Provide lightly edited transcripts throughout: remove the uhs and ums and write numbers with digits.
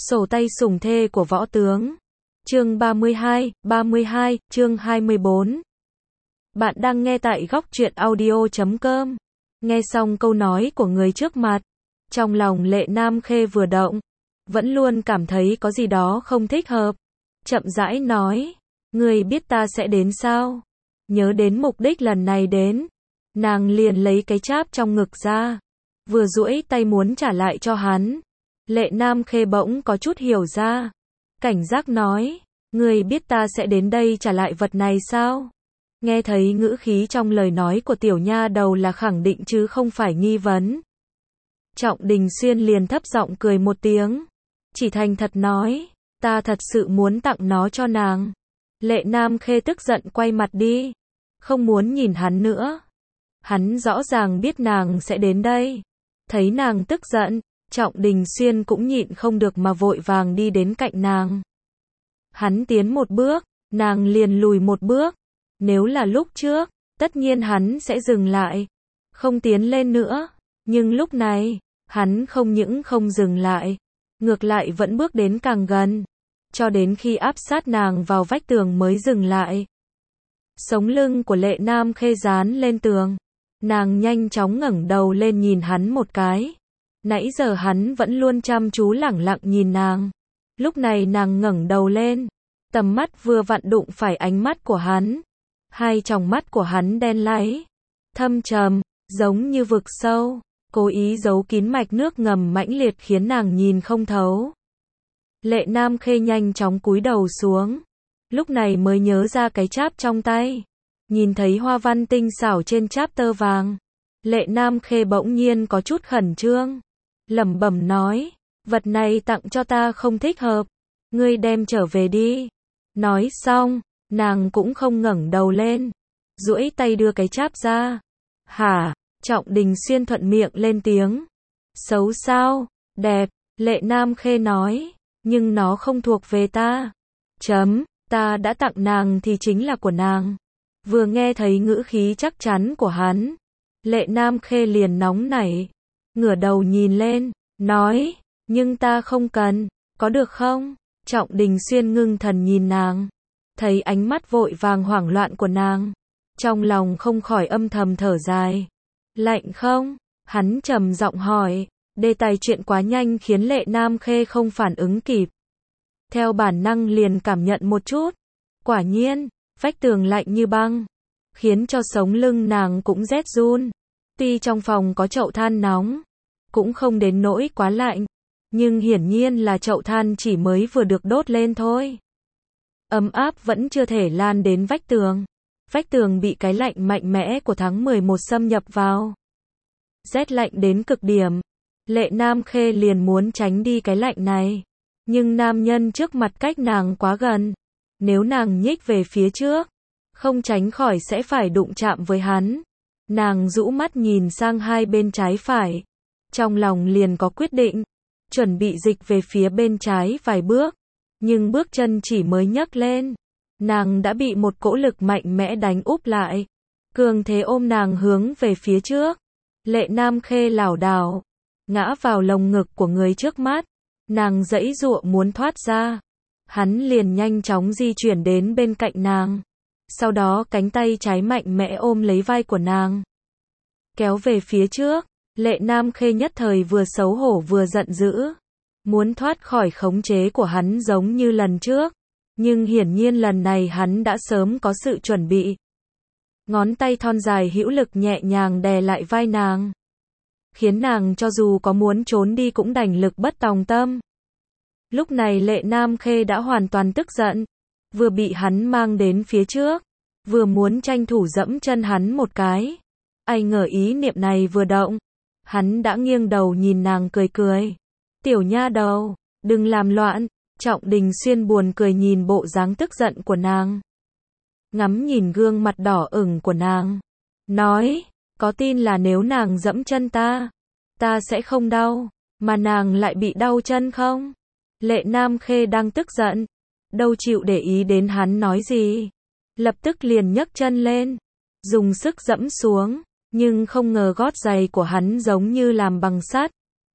Sổ tay sủng thê của võ tướng. Chương 32, chương 24. Bạn đang nghe tại góc truyện audio.com. Nghe xong câu nói của người trước mặt, trong lòng Lệ Nam Khê vừa động, vẫn luôn cảm thấy có gì đó không thích hợp. Chậm rãi nói, ngươi biết ta sẽ đến sao? Nhớ đến mục đích lần này đến, nàng liền lấy cái cháp trong ngực ra, vừa duỗi tay muốn trả lại cho hắn. Lệ Nam Khê bỗng có chút hiểu ra, cảnh giác nói, ngươi biết ta sẽ đến đây trả lại vật này sao? Nghe thấy ngữ khí trong lời nói của tiểu nha đầu là khẳng định chứ không phải nghi vấn. Trọng Đình Xuyên liền thấp giọng cười một tiếng, chỉ thành thật nói, ta thật sự muốn tặng nó cho nàng. Lệ Nam Khê tức giận quay mặt đi, không muốn nhìn hắn nữa. Hắn rõ ràng biết nàng sẽ đến đây. Thấy nàng tức giận, Trọng Đình Xuyên cũng nhịn không được mà vội vàng đi đến cạnh nàng. Hắn tiến một bước, nàng liền lùi một bước. Nếu là lúc trước, tất nhiên hắn sẽ dừng lại, không tiến lên nữa. Nhưng lúc này, hắn không những không dừng lại, ngược lại vẫn bước đến càng gần, cho đến khi áp sát nàng vào vách tường mới dừng lại. Sống lưng của Lệ Nam Khê dán lên tường, nàng nhanh chóng ngẩng đầu lên nhìn hắn một cái. Nãy giờ hắn vẫn luôn chăm chú lẳng lặng nhìn nàng. Lúc này nàng ngẩng đầu lên, tầm mắt vừa vặn đụng phải ánh mắt của hắn. Hai tròng mắt của hắn đen láy, thâm trầm, giống như vực sâu, cố ý giấu kín mạch nước ngầm mãnh liệt khiến nàng nhìn không thấu. Lệ Nam Khê nhanh chóng cúi đầu xuống, lúc này mới nhớ ra cái cháp trong tay. Nhìn thấy hoa văn tinh xảo trên cháp tơ vàng, Lệ Nam Khê bỗng nhiên có chút khẩn trương, lẩm bẩm nói, vật này tặng cho ta không thích hợp, ngươi đem trở về đi. Nói xong, nàng cũng không ngẩng đầu lên, duỗi tay đưa cái cháp ra. Hả? Trọng Đình Xuyên thuận miệng lên tiếng. Xấu sao? Đẹp, Lệ Nam Khê nói, nhưng nó không thuộc về ta. Ta đã tặng nàng thì chính là của nàng. Vừa nghe thấy ngữ khí chắc chắn của hắn, Lệ Nam Khê liền nóng nảy, ngửa đầu nhìn lên, nói, nhưng ta không cần, có được không? Trọng Đình Xuyên ngưng thần nhìn nàng, thấy ánh mắt vội vàng hoảng loạn của nàng, trong lòng không khỏi âm thầm thở dài. Lạnh không? Hắn trầm giọng hỏi, đề tài chuyện quá nhanh khiến Lệ Nam Khê không phản ứng kịp. Theo bản năng liền cảm nhận một chút, quả nhiên, vách tường lạnh như băng, khiến cho sống lưng nàng cũng rét run. Tuy trong phòng có chậu than nóng, cũng không đến nỗi quá lạnh, nhưng hiển nhiên là chậu than chỉ mới vừa được đốt lên thôi. Ấm áp vẫn chưa thể lan đến vách tường. Vách tường bị cái lạnh mạnh mẽ của tháng 11 xâm nhập vào. Rét lạnh đến cực điểm. Lệ Nam Khê liền muốn tránh đi cái lạnh này. Nhưng nam nhân trước mặt cách nàng quá gần. Nếu nàng nhích về phía trước, không tránh khỏi sẽ phải đụng chạm với hắn. Nàng rũ mắt nhìn sang hai bên trái phải. Trong lòng liền có quyết định. Chuẩn bị dịch về phía bên trái vài bước. Nhưng bước chân chỉ mới nhấc lên, nàng đã bị một cỗ lực mạnh mẽ đánh úp lại. Cường thế ôm nàng hướng về phía trước. Lệ Nam Khê lảo đảo, ngã vào lồng ngực của người trước mắt. Nàng giãy giụa muốn thoát ra. Hắn liền nhanh chóng di chuyển đến bên cạnh nàng. Sau đó cánh tay trái mạnh mẽ ôm lấy vai của nàng, kéo về phía trước. Lệ Nam Khê nhất thời vừa xấu hổ vừa giận dữ. Muốn thoát khỏi khống chế của hắn giống như lần trước. Nhưng hiển nhiên lần này hắn đã sớm có sự chuẩn bị. Ngón tay thon dài hữu lực nhẹ nhàng đè lại vai nàng, khiến nàng cho dù có muốn trốn đi cũng đành lực bất tòng tâm. Lúc này Lệ Nam Khê đã hoàn toàn tức giận. Vừa bị hắn mang đến phía trước, vừa muốn tranh thủ dẫm chân hắn một cái. Ai ngờ ý niệm này vừa động, hắn đã nghiêng đầu nhìn nàng cười cười. Tiểu nha đầu, đừng làm loạn. Trọng Đình Xuyên buồn cười nhìn bộ dáng tức giận của nàng, ngắm nhìn gương mặt đỏ ửng của nàng, nói, có tin là nếu nàng dẫm chân ta sẽ không đau, mà nàng lại bị đau chân không? Lệ Nam Khê đang tức giận, đâu chịu để ý đến hắn nói gì, lập tức liền nhấc chân lên, dùng sức dẫm xuống, nhưng không ngờ gót giày của hắn giống như làm bằng sắt.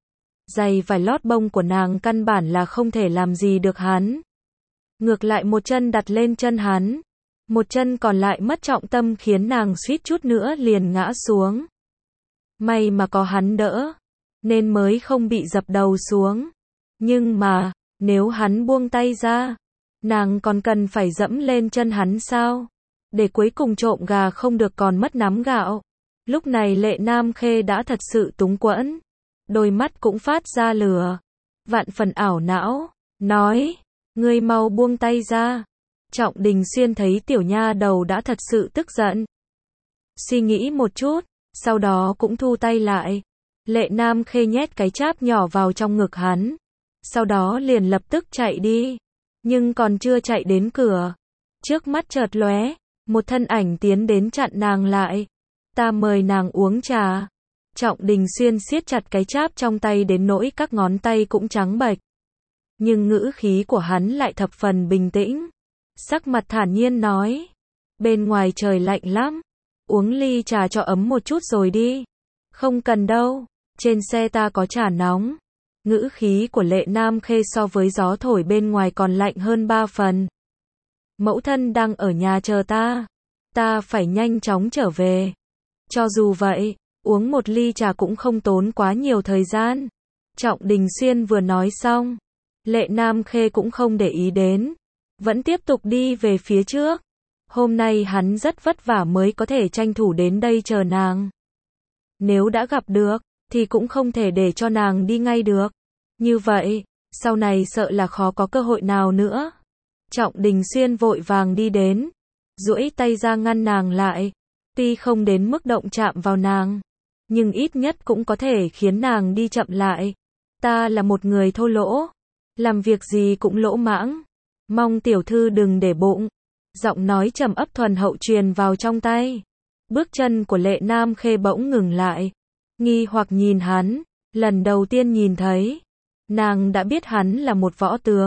Giày vải lót bông của nàng căn bản là không thể làm gì được hắn. Ngược lại một chân đặt lên chân hắn, một chân còn lại mất trọng tâm khiến nàng suýt chút nữa liền ngã xuống. May mà có hắn đỡ, nên mới không bị dập đầu xuống. Nhưng mà, nếu hắn buông tay ra, nàng còn cần phải dẫm lên chân hắn sao? Để cuối cùng trộm gà không được còn mất nắm gạo. Lúc này Lệ Nam Khê đã thật sự túng quẫn, đôi mắt cũng phát ra lửa, vạn phần ảo não, nói, ngươi mau buông tay ra. Trọng Đình Xuyên thấy tiểu nha đầu đã thật sự tức giận. Suy nghĩ một chút, sau đó cũng thu tay lại. Lệ Nam Khê nhét cái cháp nhỏ vào trong ngực hắn, sau đó liền lập tức chạy đi. Nhưng còn chưa chạy đến cửa, trước mắt chợt lóe, một thân ảnh tiến đến chặn nàng lại. Ta mời nàng uống trà. Trọng Đình Xuyên siết chặt cái cháp trong tay đến nỗi các ngón tay cũng trắng bệch. Nhưng ngữ khí của hắn lại thập phần bình tĩnh. Sắc mặt thản nhiên nói. Bên ngoài trời lạnh lắm. Uống ly trà cho ấm một chút rồi đi. Không cần đâu. Trên xe ta có trà nóng. Ngữ khí của Lệ Nam Khê so với gió thổi bên ngoài còn lạnh hơn 3 phần. Mẫu thân đang ở nhà chờ ta. Ta phải nhanh chóng trở về. Cho dù vậy, uống một ly trà cũng không tốn quá nhiều thời gian. Trọng Đình Xuyên vừa nói xong, Lệ Nam Khê cũng không để ý đến, vẫn tiếp tục đi về phía trước. Hôm nay hắn rất vất vả mới có thể tranh thủ đến đây chờ nàng. Nếu đã gặp được, thì cũng không thể để cho nàng đi ngay được. Như vậy, sau này sợ là khó có cơ hội nào nữa. Trọng Đình Xuyên vội vàng đi đến, duỗi tay ra ngăn nàng lại. Tuy không đến mức động chạm vào nàng, nhưng ít nhất cũng có thể khiến nàng đi chậm lại. Ta là một người thô lỗ, làm việc gì cũng lỗ mãng, mong tiểu thư đừng để bụng. Giọng nói trầm ấp thuần hậu truyền vào trong tay. Bước chân của Lệ Nam Khê bỗng ngừng lại, nghi hoặc nhìn hắn. Lần đầu tiên nhìn thấy, nàng đã biết hắn là một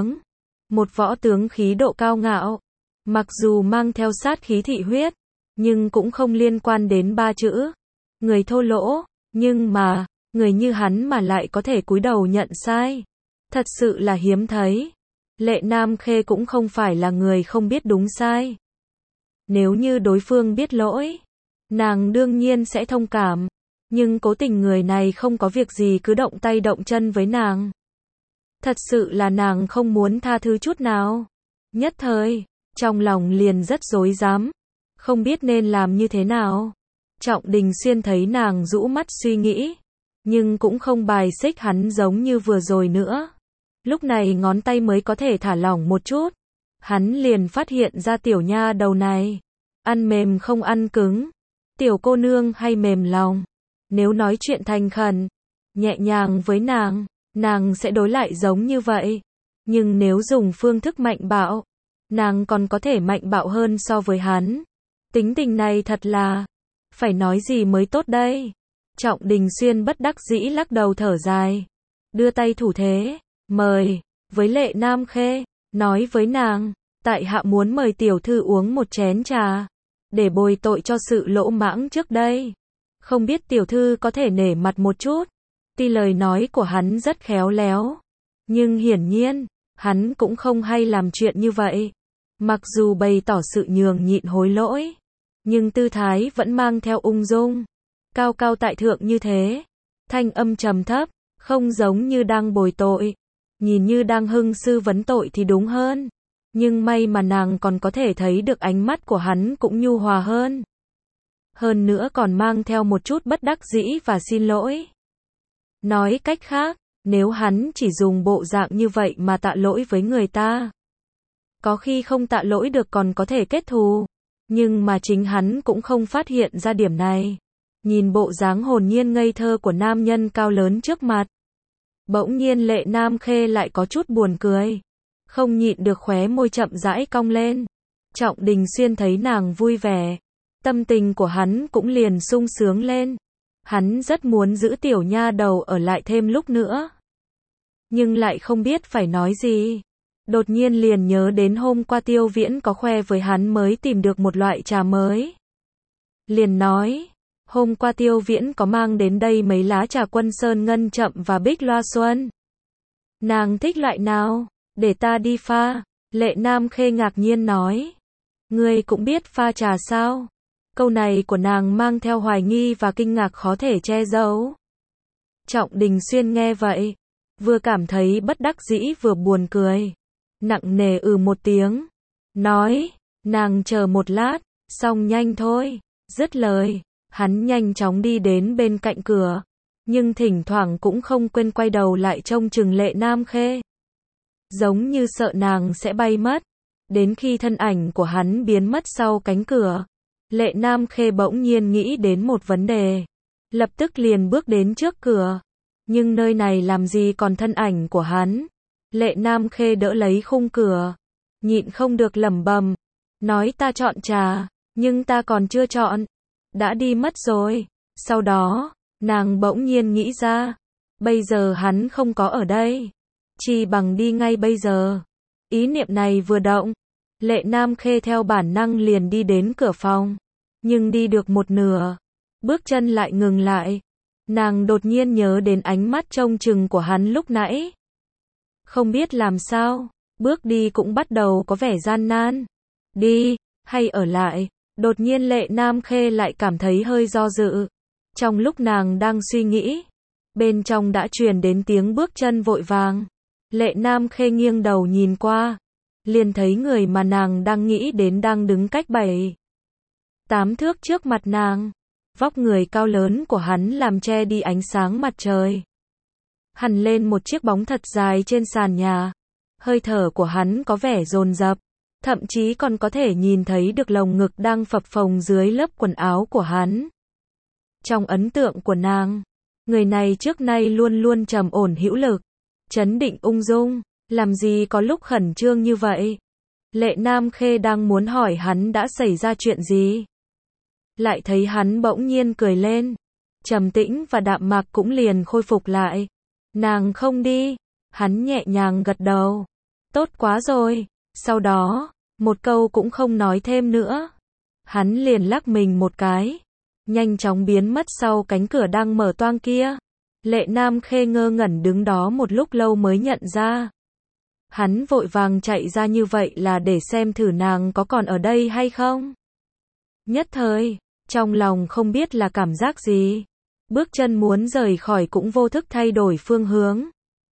võ tướng khí độ cao ngạo, mặc dù mang theo sát khí thị huyết, nhưng cũng không liên quan đến 3 chữ người thô lỗ. Nhưng mà, người như hắn mà lại có thể cúi đầu nhận sai, thật sự là hiếm thấy. Lệ Nam Khê cũng không phải là người không biết đúng sai. Nếu như đối phương biết lỗi, nàng đương nhiên sẽ thông cảm. Nhưng cố tình người này không có việc gì cứ động tay động chân với nàng. Thật sự là nàng không muốn tha thứ chút nào. Nhất thời, trong lòng liền rất rối rắm, không biết nên làm như thế nào. Trọng Đình Xuyên thấy nàng rũ mắt suy nghĩ, nhưng cũng không bài xích hắn giống như vừa rồi nữa. Lúc này ngón tay mới có thể thả lỏng một chút. Hắn liền phát hiện ra tiểu nha đầu này ăn mềm không ăn cứng. Tiểu cô nương hay mềm lòng, nếu nói chuyện thành khẩn, nhẹ nhàng với nàng sẽ đối lại giống như vậy. Nhưng nếu dùng phương thức mạnh bạo, nàng còn có thể mạnh bạo hơn so với hắn. Tính tình này thật là, phải nói gì mới tốt đây. Trọng Đình Xuyên bất đắc dĩ lắc đầu thở dài, đưa tay thủ thế, mời, với Lệ Nam Khê, nói với nàng, tại hạ muốn mời tiểu thư uống một chén trà, để bồi tội cho sự lỗ mãng trước đây. Không biết tiểu thư có thể nể mặt một chút. Tuy lời nói của hắn rất khéo léo, nhưng hiển nhiên, hắn cũng không hay làm chuyện như vậy. Mặc dù bày tỏ sự nhường nhịn hối lỗi, nhưng tư thái vẫn mang theo ung dung, cao cao tại thượng như thế. Thanh âm trầm thấp, không giống như đang bồi tội, nhìn như đang hưng sư vấn tội thì đúng hơn. Nhưng may mà nàng còn có thể thấy được ánh mắt của hắn cũng nhu hòa hơn. Hơn nữa còn mang theo một chút bất đắc dĩ và xin lỗi. Nói cách khác, nếu hắn chỉ dùng bộ dạng như vậy mà tạ lỗi với người ta, có khi không tạ lỗi được còn có thể kết thù. Nhưng mà chính hắn cũng không phát hiện ra điểm này. Nhìn bộ dáng hồn nhiên ngây thơ của nam nhân cao lớn trước mặt, bỗng nhiên Lệ Nam Khê lại có chút buồn cười, không nhịn được khóe môi chậm rãi cong lên. Trọng Đình Xuyên thấy nàng vui vẻ, tâm tình của hắn cũng liền sung sướng lên. Hắn rất muốn giữ tiểu nha đầu ở lại thêm lúc nữa, nhưng lại không biết phải nói gì. Đột nhiên liền nhớ đến hôm qua Tiêu Viễn có khoe với hắn mới tìm được một loại trà mới. Liền nói, Hôm qua Tiêu Viễn có mang đến đây mấy lá trà Quân Sơn Ngân Chậm và Bích Loa Xuân. Nàng thích loại nào? Để ta đi pha. Lệ Nam Khê ngạc nhiên nói. Ngươi cũng biết pha trà sao? Câu này của nàng mang theo hoài nghi và kinh ngạc khó thể che giấu. Trọng Đình Xuyên nghe vậy, vừa cảm thấy bất đắc dĩ vừa buồn cười. Nặng nề một tiếng. Nói, nàng chờ một lát, xong nhanh thôi. Dứt lời, hắn nhanh chóng đi đến bên cạnh cửa. Nhưng thỉnh thoảng cũng không quên quay đầu lại trông chừng Lệ Nam Khê. Giống như sợ nàng sẽ bay mất. Đến khi thân ảnh của hắn biến mất sau cánh cửa, Lệ Nam Khê bỗng nhiên nghĩ đến một vấn đề. Lập tức liền bước đến trước cửa. Nhưng nơi này làm gì còn thân ảnh của hắn. Lệ Nam Khê đỡ lấy khung cửa. Nhịn không được lẩm bẩm. Nói ta chọn trà, nhưng ta còn chưa chọn. Đã đi mất rồi. Sau đó, nàng bỗng nhiên nghĩ ra. Bây giờ hắn không có ở đây. Chỉ bằng đi ngay bây giờ. Ý niệm này vừa động. Lệ Nam Khê theo bản năng liền đi đến cửa phòng. Nhưng đi được một nửa. Bước chân lại ngừng lại. Nàng đột nhiên nhớ đến ánh mắt trông chừng của hắn lúc nãy. Không biết làm sao, bước đi cũng bắt đầu có vẻ gian nan. Đi, hay ở lại? Đột nhiên Lệ Nam Khê lại cảm thấy hơi do dự. Trong lúc nàng đang suy nghĩ, bên trong đã truyền đến tiếng bước chân vội vàng. Lệ Nam Khê nghiêng đầu nhìn qua, liền thấy người mà nàng đang nghĩ đến đang đứng cách 7-8 thước trước mặt nàng. Vóc người cao lớn của hắn làm che đi ánh sáng mặt trời. Hằn lên một chiếc bóng thật dài trên sàn nhà. Hơi thở của hắn có vẻ dồn dập, thậm chí còn có thể nhìn thấy được lồng ngực đang phập phồng dưới lớp quần áo của hắn. Trong ấn tượng của nàng, người này trước nay luôn luôn trầm ổn hữu lực, trấn định ung dung, làm gì có lúc khẩn trương như vậy. Lệ Nam Khê đang muốn hỏi hắn đã xảy ra chuyện gì. Lại thấy hắn bỗng nhiên cười lên. Trầm tĩnh và đạm mạc cũng liền khôi phục lại. Nàng không đi. Hắn nhẹ nhàng gật đầu. Tốt quá rồi. Sau đó, một câu cũng không nói thêm nữa. Hắn liền lắc mình một cái. Nhanh chóng biến mất sau cánh cửa đang mở toang kia. Lệ Nam Khê ngơ ngẩn đứng đó một lúc lâu mới nhận ra. Hắn vội vàng chạy ra như vậy là để xem thử nàng có còn ở đây hay không. Nhất thời, trong lòng không biết là cảm giác gì. Bước chân muốn rời khỏi cũng vô thức thay đổi phương hướng.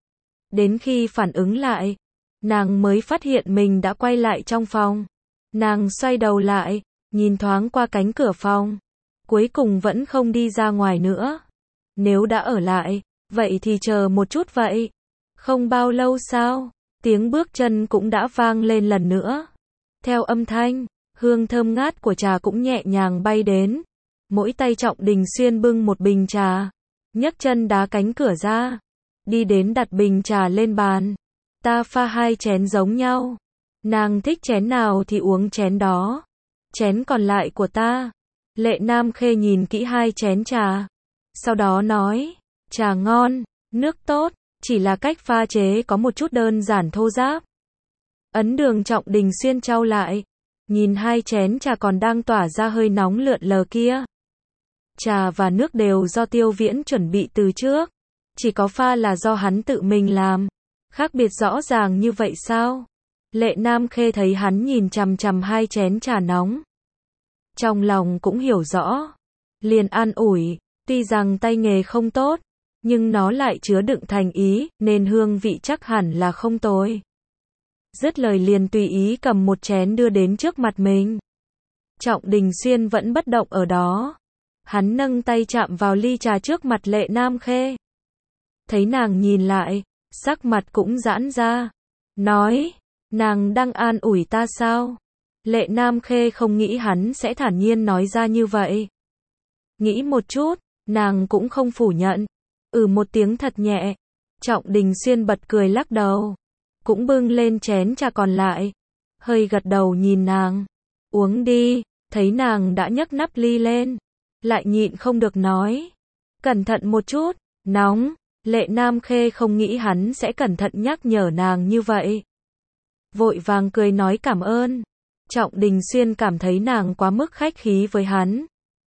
Đến khi phản ứng lại, nàng mới phát hiện mình đã quay lại trong phòng. Nàng xoay đầu lại, nhìn thoáng qua cánh cửa phòng. Cuối cùng vẫn không đi ra ngoài nữa. Nếu đã ở lại, vậy thì chờ một chút vậy. Không bao lâu sau, tiếng bước chân cũng đã vang lên lần nữa. Theo âm thanh, hương thơm ngát của trà cũng nhẹ nhàng bay đến. Mỗi tay Trọng Đình Xuyên bưng một bình trà, nhấc chân đá cánh cửa ra, đi đến đặt bình trà lên bàn. Ta pha 2 chén giống nhau. Nàng thích chén nào thì uống chén đó. Chén còn lại của ta. Lệ Nam Khê nhìn kỹ 2 chén trà. Sau đó nói, trà ngon, nước tốt, chỉ là cách pha chế có một chút đơn giản thô ráp. Ấn Đường Trọng Đình Xuyên chau lại, nhìn 2 chén trà còn đang tỏa ra hơi nóng lượn lờ kia. Trà và nước đều do Tiêu Viễn chuẩn bị từ trước. Chỉ có pha là do hắn tự mình làm. Khác biệt rõ ràng như vậy sao? Lệ Nam Khê thấy hắn nhìn chằm chằm 2 chén trà nóng. Trong lòng cũng hiểu rõ. Liền an ủi, tuy rằng tay nghề không tốt, nhưng nó lại chứa đựng thành ý, nên hương vị chắc hẳn là không tồi. Dứt lời liền tùy ý cầm một chén đưa đến trước mặt mình. Trọng Đình Xuyên vẫn bất động ở đó. Hắn nâng tay chạm vào ly trà trước mặt Lệ Nam Khê. Thấy nàng nhìn lại, sắc mặt cũng giãn ra. Nói, nàng đang an ủi ta sao? Lệ Nam Khê không nghĩ hắn sẽ thản nhiên nói ra như vậy. Nghĩ một chút, nàng cũng không phủ nhận. Một tiếng thật nhẹ. Trọng Đình Xuyên bật cười lắc đầu. Cũng bưng lên chén trà còn lại. Hơi gật đầu nhìn nàng. Uống đi. Thấy nàng đã nhấc nắp ly lên. Lại nhịn không được nói. Cẩn thận một chút. Nóng. Lệ Nam Khê không nghĩ hắn sẽ cẩn thận nhắc nhở nàng như vậy. Vội vàng cười nói cảm ơn. Trọng Đình Xuyên cảm thấy nàng quá mức khách khí với hắn.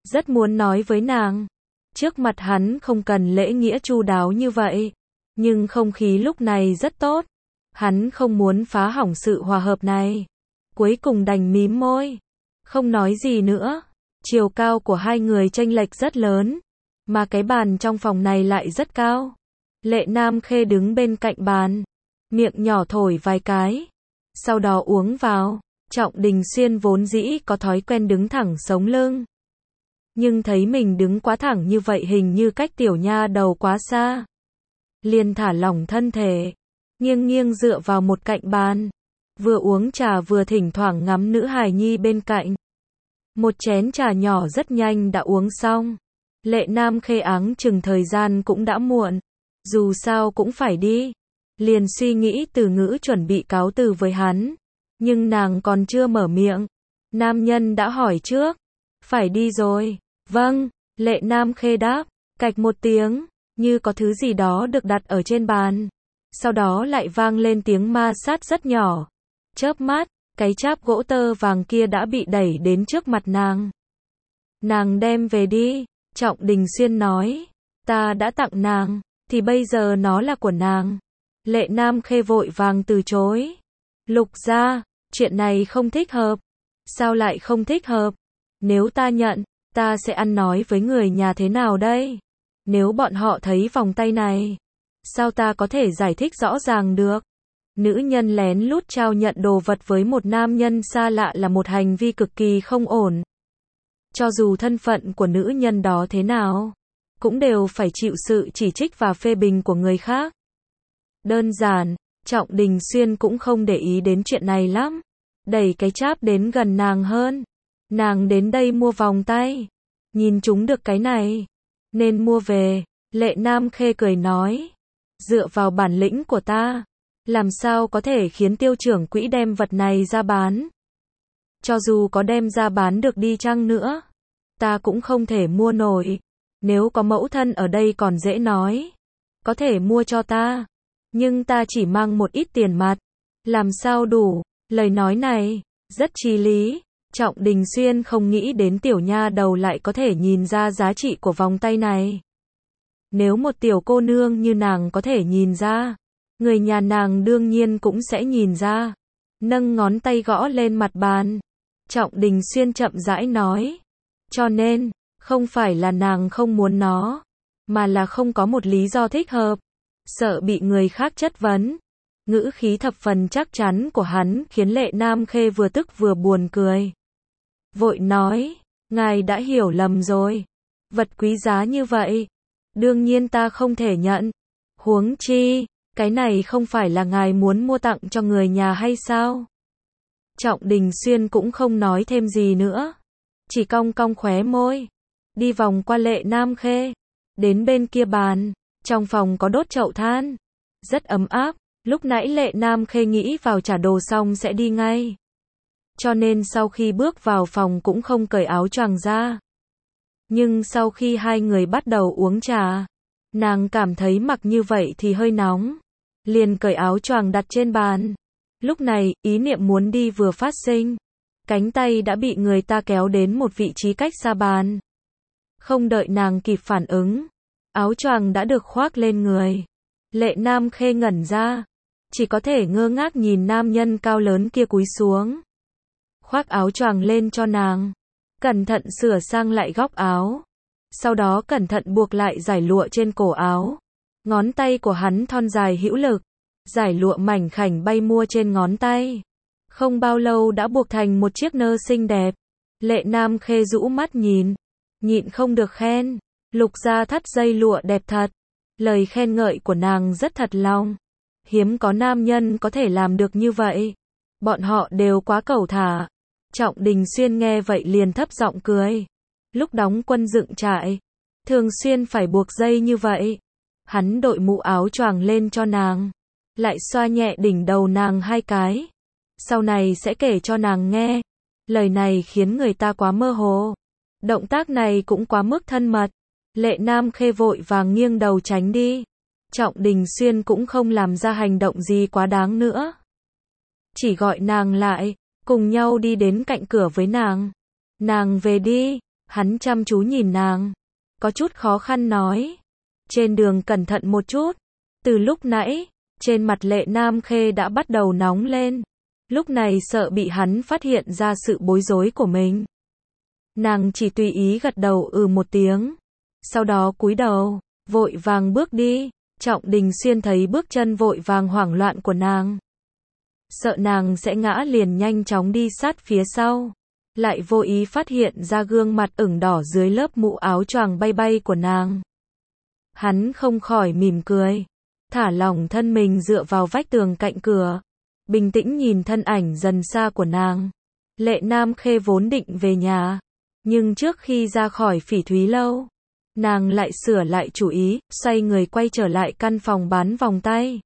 rất muốn nói với nàng. Trước mặt hắn không cần lễ nghĩa chu đáo như vậy. Nhưng không khí lúc này rất tốt. Hắn không muốn phá hỏng sự hòa hợp này. Cuối cùng đành mím môi. Không nói gì nữa. Chiều cao của hai người chênh lệch rất lớn. Mà cái bàn trong phòng này lại rất cao. Lệ Nam Khê đứng bên cạnh bàn. Miệng nhỏ thổi vài cái. Sau đó uống vào. Trọng Đình Xuyên vốn dĩ có thói quen đứng thẳng sống lưng. Nhưng thấy mình đứng quá thẳng như vậy hình như cách tiểu nha đầu quá xa. Liền thả lỏng thân thể. Nghiêng nghiêng dựa vào một cạnh bàn. Vừa uống trà vừa thỉnh thoảng ngắm nữ hài nhi bên cạnh. Một chén trà nhỏ rất nhanh đã uống xong. Lệ Nam Khê áng chừng thời gian cũng đã muộn. Dù sao cũng phải đi. Liền suy nghĩ từ ngữ chuẩn bị cáo từ với hắn. Nhưng nàng còn chưa mở miệng. Nam nhân đã hỏi trước. Phải đi rồi. Vâng, Lệ Nam Khê đáp. Cạch một tiếng, như có thứ gì đó được đặt ở trên bàn. Sau đó lại vang lên tiếng ma sát rất nhỏ. Chớp mắt, cái cháp gỗ tơ vàng kia đã bị đẩy đến trước mặt nàng. Nàng đem về đi, Trọng Đình Xuyên nói. Ta đã tặng nàng, thì bây giờ nó là của nàng. Lệ Nam Khê vội vàng từ chối. Lục gia, chuyện này không thích hợp. Sao lại không thích hợp? Nếu ta nhận, ta sẽ ăn nói với người nhà thế nào đây? Nếu bọn họ thấy vòng tay này, sao ta có thể giải thích rõ ràng được? Nữ nhân lén lút trao nhận đồ vật với một nam nhân xa lạ là một hành vi cực kỳ không ổn. Cho dù thân phận của nữ nhân đó thế nào, cũng đều phải chịu sự chỉ trích và phê bình của người khác. Đơn giản, Trọng Đình Xuyên cũng không để ý đến chuyện này lắm. Đẩy cái cháp đến gần nàng hơn. Nàng đến đây mua vòng tay. Nhìn chúng được cái này. Nên mua về. Lệ Nam Khê cười nói. Dựa vào bản lĩnh của ta. Làm sao có thể khiến tiêu trưởng quỹ đem vật này ra bán. Cho dù có đem ra bán được đi chăng nữa. Ta cũng không thể mua nổi. Nếu có mẫu thân ở đây còn dễ nói. Có thể mua cho ta. Nhưng ta chỉ mang một ít tiền mặt. Làm sao đủ. Lời nói này, rất chí lý. Trọng Đình Xuyên không nghĩ đến tiểu nha đầu lại có thể nhìn ra giá trị của vòng tay này. Nếu một tiểu cô nương như nàng có thể nhìn ra, người nhà nàng đương nhiên cũng sẽ nhìn ra. Nâng ngón tay gõ lên mặt bàn. Trọng Đình Xuyên chậm rãi nói. Cho nên, không phải là nàng không muốn nó, mà là không có một lý do thích hợp. Sợ bị người khác chất vấn. Ngữ khí thập phần chắc chắn của hắn khiến Lệ Nam Khê vừa tức vừa buồn cười. Vội nói, ngài đã hiểu lầm rồi. Vật quý giá như vậy, đương nhiên ta không thể nhận. Huống chi, cái này không phải là ngài muốn mua tặng cho người nhà hay sao? Trọng Đình Xuyên cũng không nói thêm gì nữa. Chỉ cong cong khóe môi. Đi vòng qua Lệ Nam Khê. Đến bên kia bàn. Trong phòng có đốt chậu than. Rất ấm áp. Lúc nãy Lệ Nam Khê nghĩ vào trả đồ xong sẽ đi ngay. Cho nên sau khi bước vào phòng cũng không cởi áo choàng ra. Nhưng sau khi hai người bắt đầu uống trà, nàng cảm thấy mặc như vậy thì hơi nóng. Liền cởi áo choàng đặt trên bàn. Lúc này, ý niệm muốn đi vừa phát sinh. Cánh tay đã bị người ta kéo đến một vị trí cách xa bàn. Không đợi nàng kịp phản ứng, áo choàng đã được khoác lên người. Lệ Nam Khê ngẩn ra. Chỉ có thể ngơ ngác nhìn nam nhân cao lớn kia cúi xuống. Khoác áo choàng lên cho nàng. Cẩn thận sửa sang lại góc áo. Sau đó cẩn thận buộc lại dải lụa trên cổ áo. Ngón tay của hắn thon dài hữu lực. Dải lụa mảnh khảnh bay mua trên ngón tay. Không bao lâu đã buộc thành một chiếc nơ xinh đẹp. Lệ Nam Khê rũ mắt nhìn. Nhịn không được khen. Lục gia thắt dây lụa đẹp thật. Lời khen ngợi của nàng rất thật lòng. Hiếm có nam nhân có thể làm được như vậy. Bọn họ đều quá cẩu thả. Trọng Đình Xuyên nghe vậy liền thấp giọng cười. Lúc đóng quân dựng trại, thường xuyên phải buộc dây như vậy. Hắn đội mũ áo choàng lên cho nàng. Lại xoa nhẹ đỉnh đầu nàng hai cái. Sau này sẽ kể cho nàng nghe. Lời này khiến người ta quá mơ hồ. Động tác này cũng quá mức thân mật. Lệ Nam Khê vội vàng nghiêng đầu tránh đi. Trọng Đình Xuyên cũng không làm ra hành động gì quá đáng nữa. Chỉ gọi nàng lại, cùng nhau đi đến cạnh cửa với nàng. Nàng về đi, Hắn chăm chú nhìn nàng, có chút khó khăn nói. Trên đường cẩn thận một chút. Từ lúc nãy, trên mặt Lệ Nam Khê đã bắt đầu nóng lên. Lúc này sợ bị hắn phát hiện ra sự bối rối của mình. Nàng chỉ tùy ý gật đầu một tiếng. Sau đó cúi đầu, vội vàng bước đi. Trọng Đình Xuyên thấy bước chân vội vàng hoảng loạn của nàng. Sợ nàng sẽ ngã liền nhanh chóng đi sát phía sau. Lại vô ý phát hiện ra gương mặt ửng đỏ dưới lớp mũ áo choàng bay bay của nàng. Hắn không khỏi mỉm cười. Thả lỏng thân mình dựa vào vách tường cạnh cửa. Bình tĩnh nhìn thân ảnh dần xa của nàng. Lệ Nam Khê vốn định về nhà. Nhưng trước khi ra khỏi Phỉ Thúy Lâu, nàng lại sửa lại chủ ý, xoay người quay trở lại căn phòng bán vòng tay.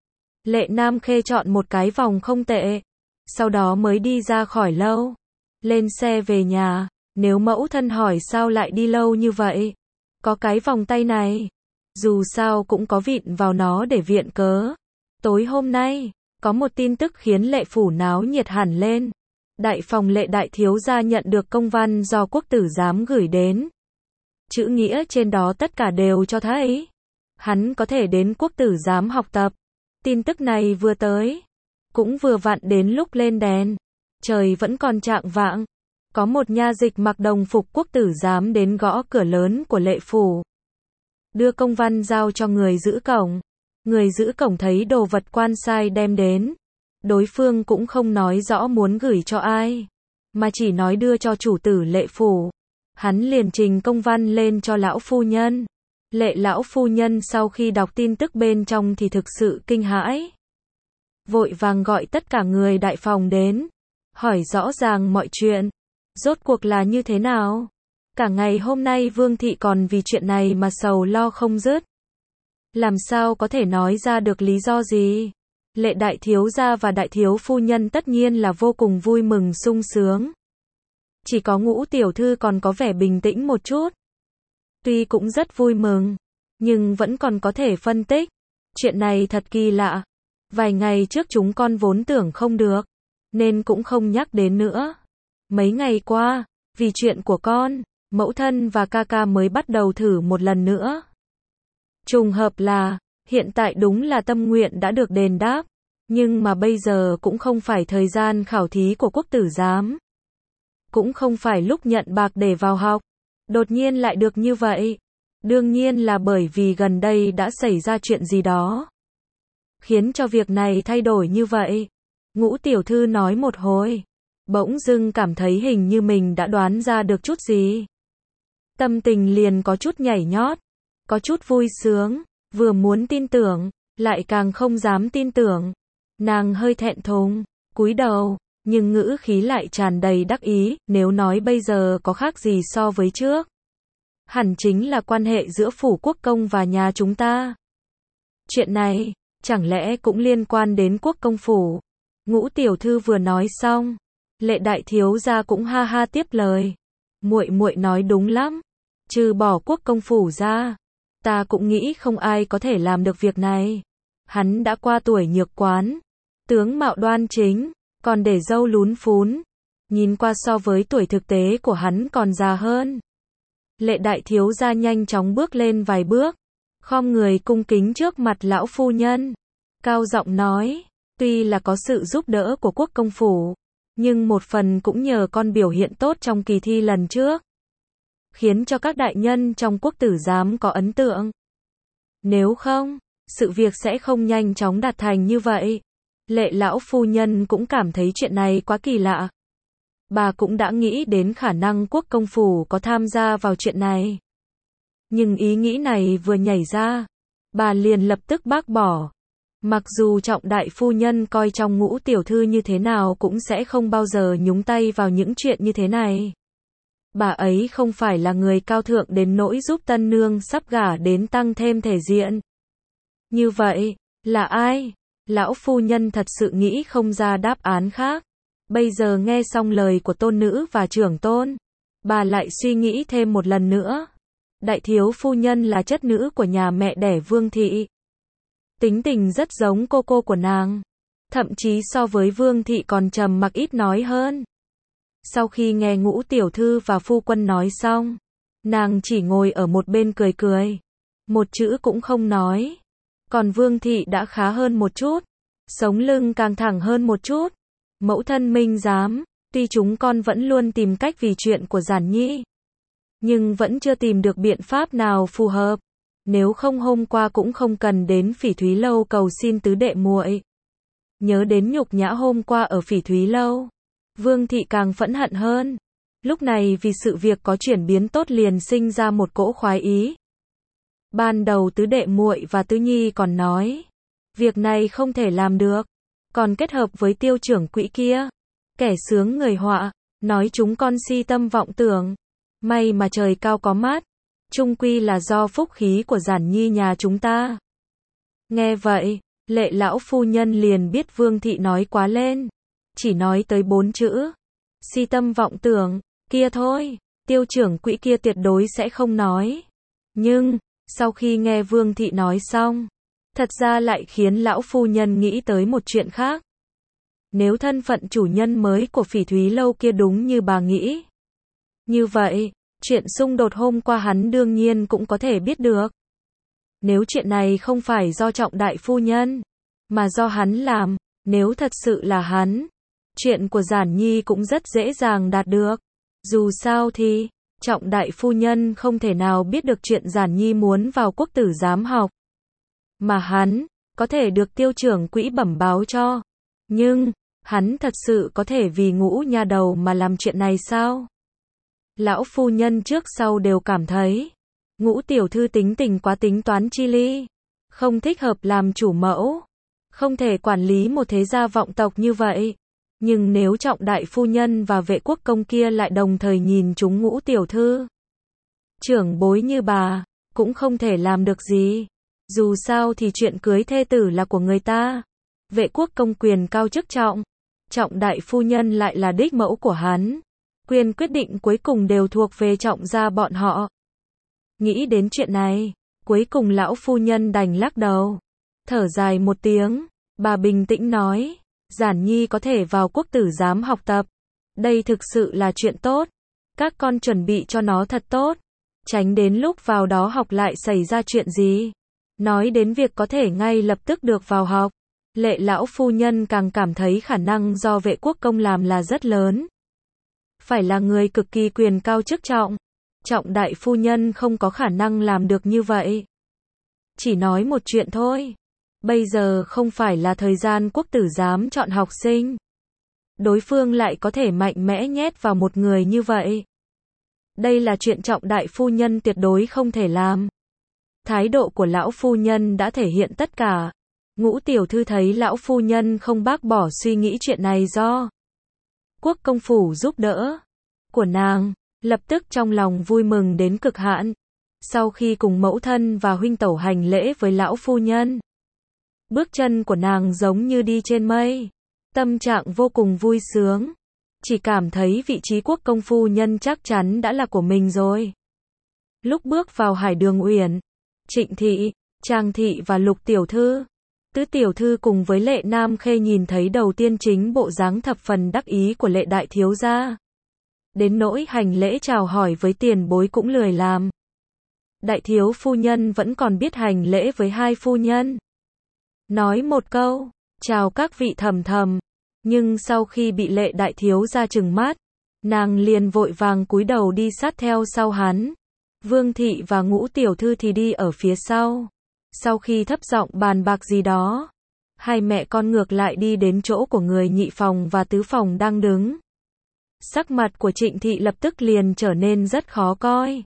Lệ Nam Khê chọn một cái vòng không tệ. Sau đó mới đi ra khỏi lâu. Lên xe về nhà. Nếu mẫu thân hỏi sao lại đi lâu như vậy. Có cái vòng tay này. Dù sao cũng có vịn vào nó để viện cớ. Tối hôm nay, có một tin tức khiến Lệ phủ náo nhiệt hẳn lên. Đại phòng Lệ đại thiếu gia nhận được công văn do quốc tử giám gửi đến. Chữ nghĩa trên đó tất cả đều cho thấy hắn có thể đến quốc tử giám học tập. Tin tức này vừa tới, cũng vừa vặn đến lúc lên đèn. Trời vẫn còn chạng vạng. Có một nha dịch mặc đồng phục quốc tử giám đến gõ cửa lớn của Lệ phủ. Đưa công văn giao cho người giữ cổng. Người giữ cổng thấy đồ vật quan sai đem đến. Đối phương cũng không nói rõ muốn gửi cho ai, mà chỉ nói đưa cho chủ tử Lệ phủ. Hắn liền trình công văn lên cho lão phu nhân. Lệ lão phu nhân sau khi đọc tin tức bên trong thì thực sự kinh hãi. Vội vàng gọi tất cả người đại phòng đến. Hỏi rõ ràng mọi chuyện. Rốt cuộc là như thế nào? Cả ngày hôm nay Vương thị còn vì chuyện này mà sầu lo không dứt. Làm sao có thể nói ra được lý do gì? Lệ đại thiếu gia và đại thiếu phu nhân tất nhiên là vô cùng vui mừng sung sướng. Chỉ có Ngũ tiểu thư còn có vẻ bình tĩnh một chút. Tuy cũng rất vui mừng, nhưng vẫn còn có thể phân tích. Chuyện này thật kỳ lạ. Vài ngày trước chúng con vốn tưởng không được, nên cũng không nhắc đến nữa. Mấy ngày qua, vì chuyện của con, mẫu thân và ca ca mới bắt đầu thử một lần nữa. Trùng hợp là, hiện tại đúng là tâm nguyện đã được đền đáp. Nhưng mà bây giờ cũng không phải thời gian khảo thí của quốc tử giám. Cũng không phải lúc nhận bạc để vào học. Đột nhiên lại được như vậy. Đương nhiên là bởi vì gần đây đã xảy ra chuyện gì đó, khiến cho việc này thay đổi như vậy. Ngũ tiểu thư nói một hồi. Bỗng dưng cảm thấy hình như mình đã đoán ra được chút gì. Tâm tình liền có chút nhảy nhót. Có chút vui sướng. Vừa muốn tin tưởng, lại càng không dám tin tưởng. Nàng hơi thẹn thùng, cúi đầu, nhưng ngữ khí lại tràn đầy đắc ý. Nếu nói bây giờ có khác gì so với trước, hẳn chính là quan hệ giữa phủ quốc công và nhà chúng ta. Chuyện này, chẳng lẽ cũng liên quan đến quốc công phủ? Ngũ tiểu thư vừa nói xong, Lệ đại thiếu gia cũng ha ha tiếp lời. Muội muội nói đúng lắm. Trừ bỏ quốc công phủ ra, ta cũng nghĩ không ai có thể làm được việc này. Hắn đã qua tuổi nhược quán, tướng mạo đoan chính, còn để râu lún phún. Nhìn qua so với tuổi thực tế của hắn còn già hơn. Lệ đại thiếu gia nhanh chóng bước lên vài bước, khom người cung kính trước mặt lão phu nhân. Cao giọng nói, tuy là có sự giúp đỡ của quốc công phủ, nhưng một phần cũng nhờ con biểu hiện tốt trong kỳ thi lần trước, khiến cho các đại nhân trong quốc tử giám có ấn tượng. Nếu không, sự việc sẽ không nhanh chóng đạt thành như vậy. Lệ lão phu nhân cũng cảm thấy chuyện này quá kỳ lạ. Bà cũng đã nghĩ đến khả năng quốc công phủ có tham gia vào chuyện này. Nhưng ý nghĩ này vừa nhảy ra, bà liền lập tức bác bỏ. Mặc dù Trọng đại phu nhân coi trong Ngũ tiểu thư như thế nào cũng sẽ không bao giờ nhúng tay vào những chuyện như thế này. Bà ấy không phải là người cao thượng đến nỗi giúp tân nương sắp gả đến tăng thêm thể diện. Như vậy, là ai? Lão phu nhân thật sự nghĩ không ra đáp án khác. Bây giờ nghe xong lời của tôn nữ và trưởng tôn, bà lại suy nghĩ thêm một lần nữa. Đại thiếu phu nhân là chất nữ của nhà mẹ đẻ Vương thị. Tính tình rất giống cô của nàng. Thậm chí so với Vương thị còn trầm mặc ít nói hơn. Sau khi nghe Ngũ tiểu thư và phu quân nói xong, nàng chỉ ngồi ở một bên cười cười, một chữ cũng không nói. Còn Vương thị đã khá hơn một chút, sống lưng càng thẳng hơn một chút. Mẫu thân minh giám, tuy chúng con vẫn luôn tìm cách vì chuyện của Giản Nhi, nhưng vẫn chưa tìm được biện pháp nào phù hợp. Nếu không hôm qua cũng không cần đến Phỉ Thúy Lâu cầu xin tứ đệ muội. Nhớ đến nhục nhã hôm qua ở Phỉ Thúy Lâu, Vương thị càng phẫn hận hơn. Lúc này vì sự việc có chuyển biến tốt liền sinh ra một cỗ khoái ý. Ban đầu tứ đệ muội và tứ nhi còn nói, việc này không thể làm được, còn kết hợp với Tiêu trưởng quỹ kia, kẻ sướng người họa, nói chúng con si tâm vọng tưởng. May mà trời cao có mắt, chung quy là do phúc khí của Giản Nhi nhà chúng ta. Nghe vậy, Lệ lão phu nhân liền biết Vương thị nói quá lên, chỉ nói tới 4 chữ, si tâm vọng tưởng, kia thôi, Tiêu trưởng quỹ kia tuyệt đối sẽ không nói. Nhưng, sau khi nghe Vương thị nói xong, thật ra lại khiến lão phu nhân nghĩ tới một chuyện khác. Nếu thân phận chủ nhân mới của Phỉ Thúy Lâu kia đúng như bà nghĩ, như vậy, chuyện xung đột hôm qua hắn đương nhiên cũng có thể biết được. Nếu chuyện này không phải do Trọng đại phu nhân, mà do hắn làm, nếu thật sự là hắn, chuyện của Giản Nhi cũng rất dễ dàng đạt được. Dù sao thì, Trọng đại phu nhân không thể nào biết được chuyện Giản Nhi muốn vào quốc tử giám học. Mà hắn, có thể được Tiêu trưởng quỹ bẩm báo cho. Nhưng, hắn thật sự có thể vì Ngũ nha đầu mà làm chuyện này sao? Lão phu nhân trước sau đều cảm thấy, Ngũ tiểu thư tính tình quá tính toán chi ly, không thích hợp làm chủ mẫu, không thể quản lý một thế gia vọng tộc như vậy. Nhưng nếu Trọng đại phu nhân và Vệ quốc công kia lại đồng thời nhìn chúng Ngũ tiểu thư, trưởng bối như bà, cũng không thể làm được gì. Dù sao thì chuyện cưới thê tử là của người ta. Vệ quốc công quyền cao chức trọng, Trọng đại phu nhân lại là đích mẫu của hắn. Quyền quyết định cuối cùng đều thuộc về Trọng gia bọn họ. Nghĩ đến chuyện này, cuối cùng lão phu nhân đành lắc đầu. Thở dài một tiếng, bà bình tĩnh nói, Giản Nhi có thể vào quốc tử giám học tập. Đây thực sự là chuyện tốt. Các con chuẩn bị cho nó thật tốt. Tránh đến lúc vào đó học lại xảy ra chuyện gì. Nói đến việc có thể ngay lập tức được vào học, Lệ lão phu nhân càng cảm thấy khả năng do Vệ quốc công làm là rất lớn. Phải là người cực kỳ quyền cao chức trọng. Trọng đại phu nhân không có khả năng làm được như vậy. Chỉ nói một chuyện thôi. Bây giờ không phải là thời gian quốc tử giám chọn học sinh. Đối phương lại có thể mạnh mẽ nhét vào một người như vậy. Đây là chuyện Trọng đại phu nhân tuyệt đối không thể làm. Thái độ của lão phu nhân đã thể hiện tất cả. Ngũ tiểu thư thấy lão phu nhân không bác bỏ suy nghĩ chuyện này do quốc công phủ giúp đỡ của nàng, lập tức trong lòng vui mừng đến cực hạn. Sau khi cùng mẫu thân và huynh tẩu hành lễ với lão phu nhân, bước chân của nàng giống như đi trên mây, tâm trạng vô cùng vui sướng, chỉ cảm thấy vị trí quốc công phu nhân chắc chắn đã là của mình rồi. Lúc bước vào Hải Đường Uyển, Trịnh thị, Trang thị và Lục tiểu thư, Tứ tiểu thư cùng với Lệ Nam Khê nhìn thấy đầu tiên chính bộ dáng thập phần đắc ý của Lệ đại thiếu gia. Đến nỗi hành lễ chào hỏi với tiền bối cũng lười làm. Đại thiếu phu nhân vẫn còn biết hành lễ với hai phu nhân. Nói một câu, chào các vị thầm thầm, nhưng sau khi bị Lệ đại thiếu gia trừng mắt, nàng liền vội vàng cúi đầu đi sát theo sau hắn. Vương thị và Ngũ tiểu thư thì đi ở phía sau. Sau khi thấp giọng bàn bạc gì đó, hai mẹ con ngược lại đi đến chỗ của người nhị phòng và tứ phòng đang đứng. Sắc mặt của Trịnh thị lập tức liền trở nên rất khó coi.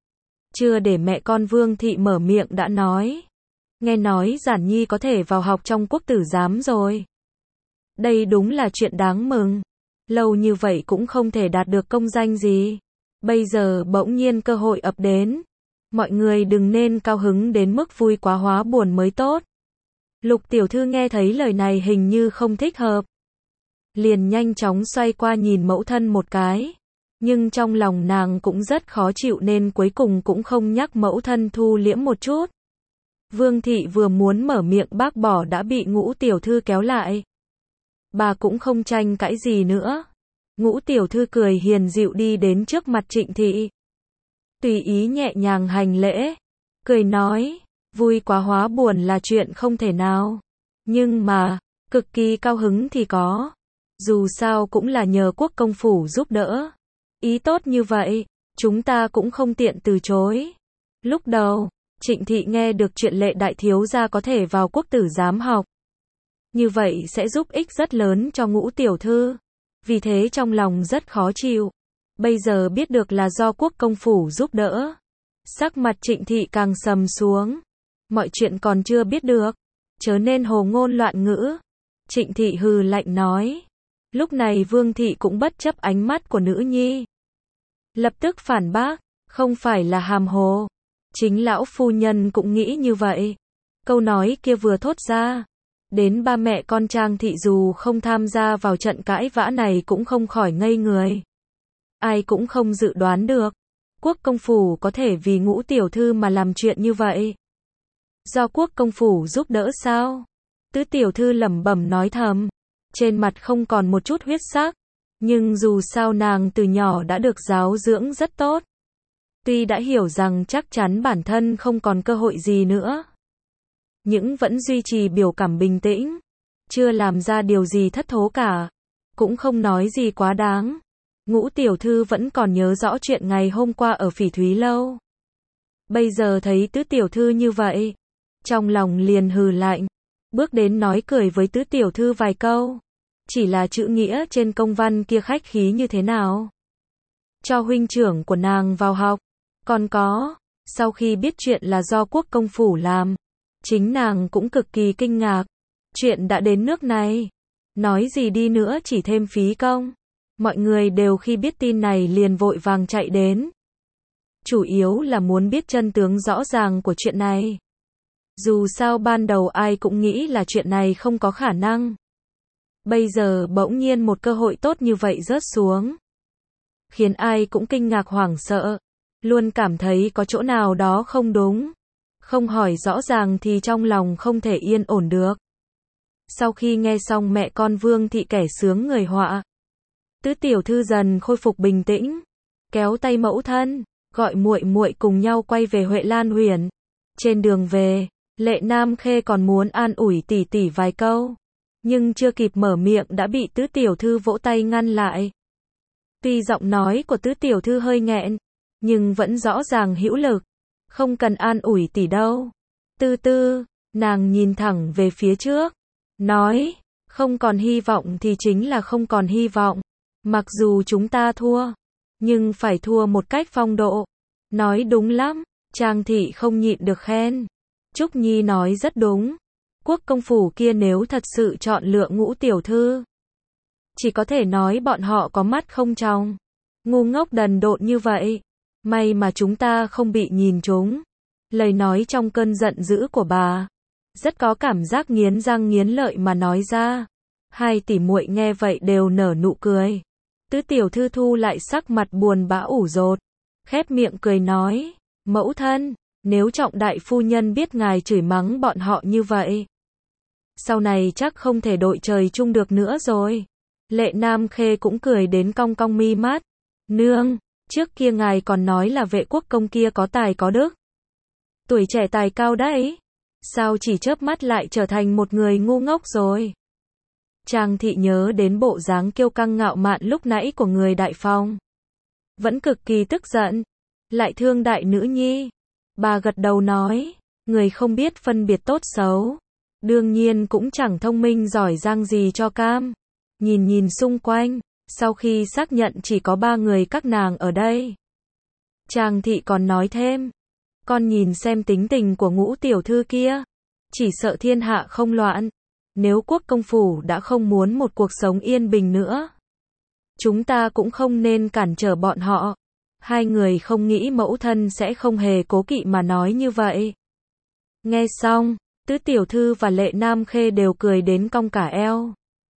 Chưa để mẹ con Vương thị mở miệng đã nói, nghe nói Giản Nhi có thể vào học trong quốc tử giám rồi. Đây đúng là chuyện đáng mừng. Lâu như vậy cũng không thể đạt được công danh gì. Bây giờ bỗng nhiên cơ hội ập đến. Mọi người đừng nên cao hứng đến mức vui quá hóa buồn mới tốt. Lục tiểu thư nghe thấy lời này hình như không thích hợp. Liền nhanh chóng xoay qua nhìn mẫu thân một cái. Nhưng trong lòng nàng cũng rất khó chịu nên cuối cùng cũng không nhắc mẫu thân thu liễm một chút. Vương thị vừa muốn mở miệng bác bỏ đã bị Ngũ tiểu thư kéo lại. Bà cũng không tranh cãi gì nữa. Ngũ tiểu thư cười hiền dịu đi đến trước mặt Trịnh Thị. Tùy ý nhẹ nhàng hành lễ, cười nói, vui quá hóa buồn là chuyện không thể nào. Nhưng mà, cực kỳ cao hứng thì có. Dù sao cũng là nhờ quốc công phủ giúp đỡ. Ý tốt như vậy, chúng ta cũng không tiện từ chối. Lúc đầu, Trịnh Thị nghe được chuyện Lệ đại thiếu gia có thể vào quốc tử giám học. Như vậy sẽ giúp ích rất lớn cho Ngũ tiểu thư. Vì thế trong lòng rất khó chịu. Bây giờ biết được là do quốc công phủ giúp đỡ. Sắc mặt Trịnh Thị càng sầm xuống. Mọi chuyện còn chưa biết được, chớ nên hồ ngôn loạn ngữ. Trịnh Thị hừ lạnh nói. Lúc này Vương Thị cũng bất chấp ánh mắt của nữ nhi. Lập tức phản bác, không phải là hàm hồ. Chính lão phu nhân cũng nghĩ như vậy. Câu nói kia vừa thốt ra, đến ba mẹ con Trang Thị dù không tham gia vào trận cãi vã này cũng không khỏi ngây người. Ai cũng không dự đoán được, quốc công phủ có thể vì Ngũ tiểu thư mà làm chuyện như vậy. Do quốc công phủ giúp đỡ sao? Tứ tiểu thư lẩm bẩm nói thầm, trên mặt không còn một chút huyết sắc, nhưng dù sao nàng từ nhỏ đã được giáo dưỡng rất tốt. Tuy đã hiểu rằng chắc chắn bản thân không còn cơ hội gì nữa, nhưng vẫn duy trì biểu cảm bình tĩnh, chưa làm ra điều gì thất thố cả, cũng không nói gì quá đáng. Ngũ tiểu thư vẫn còn nhớ rõ chuyện ngày hôm qua ở Phỉ Thúy Lâu. Bây giờ thấy tứ tiểu thư như vậy, trong lòng liền hừ lạnh, bước đến nói cười với tứ tiểu thư vài câu. Chỉ là chữ nghĩa trên công văn kia khách khí như thế nào? Cho huynh trưởng của nàng vào học. Còn có, sau khi biết chuyện là do quốc công phủ làm, chính nàng cũng cực kỳ kinh ngạc. Chuyện đã đến nước này, nói gì đi nữa chỉ thêm phí công. Mọi người đều khi biết tin này liền vội vàng chạy đến. Chủ yếu là muốn biết chân tướng rõ ràng của chuyện này. Dù sao ban đầu ai cũng nghĩ là chuyện này không có khả năng. Bây giờ bỗng nhiên một cơ hội tốt như vậy rớt xuống, khiến ai cũng kinh ngạc hoảng sợ, luôn cảm thấy có chỗ nào đó không đúng. Không hỏi rõ ràng thì trong lòng không thể yên ổn được. Sau khi nghe xong mẹ con Vương Thị kẻ sướng người họa, tứ tiểu thư dần khôi phục bình tĩnh, kéo tay mẫu thân, gọi muội muội cùng nhau quay về Huệ Lan Huyền. Trên đường về, Lệ Nam Khê còn muốn an ủi tỷ tỷ vài câu, nhưng chưa kịp mở miệng đã bị tứ tiểu thư vỗ tay ngăn lại. Tuy giọng nói của tứ tiểu thư hơi nghẹn, nhưng vẫn rõ ràng hữu lực. Không cần an ủi tỷ đâu. Tư tư, nàng nhìn thẳng về phía trước, nói, không còn hy vọng thì chính là không còn hy vọng. Mặc dù chúng ta thua, nhưng phải thua một cách phong độ. Nói đúng lắm, Trang Thị không nhịn được khen. Trúc Nhi nói rất đúng. Quốc công phủ kia nếu thật sự chọn lựa Ngũ tiểu thư, chỉ có thể nói bọn họ có mắt không tròng, ngu ngốc đần độn như vậy. May mà chúng ta không bị nhìn trúng. Lời nói trong cơn giận dữ của bà, rất có cảm giác nghiến răng nghiến lợi mà nói ra. Hai tỷ muội nghe vậy đều nở nụ cười. Tứ tiểu thư thu lại sắc mặt buồn bã ủ rột, khép miệng cười nói, mẫu thân, nếu Trọng đại phu nhân biết ngài chửi mắng bọn họ như vậy, sau này chắc không thể đội trời chung được nữa rồi. Lệ Nam Khê cũng cười đến cong cong mi mắt. Nương, trước kia ngài còn nói là Vệ quốc công kia có tài có đức, tuổi trẻ tài cao đấy, sao chỉ chớp mắt lại trở thành một người ngu ngốc rồi. Trang Thị nhớ đến bộ dáng kiêu căng ngạo mạn lúc nãy của người đại phong, vẫn cực kỳ tức giận, lại thương đại nữ nhi. Bà gật đầu nói, người không biết phân biệt tốt xấu, đương nhiên cũng chẳng thông minh giỏi giang gì cho cam. Nhìn nhìn xung quanh, sau khi xác nhận chỉ có 3 người các nàng ở đây, Trang Thị còn nói thêm, con nhìn xem tính tình của Ngũ tiểu thư kia, chỉ sợ thiên hạ không loạn. Nếu quốc công phủ đã không muốn một cuộc sống yên bình nữa, chúng ta cũng không nên cản trở bọn họ. Hai người không nghĩ mẫu thân sẽ không hề cố kỵ mà nói như vậy. Nghe xong, tứ tiểu thư và Lệ Nam Khê đều cười đến cong cả eo.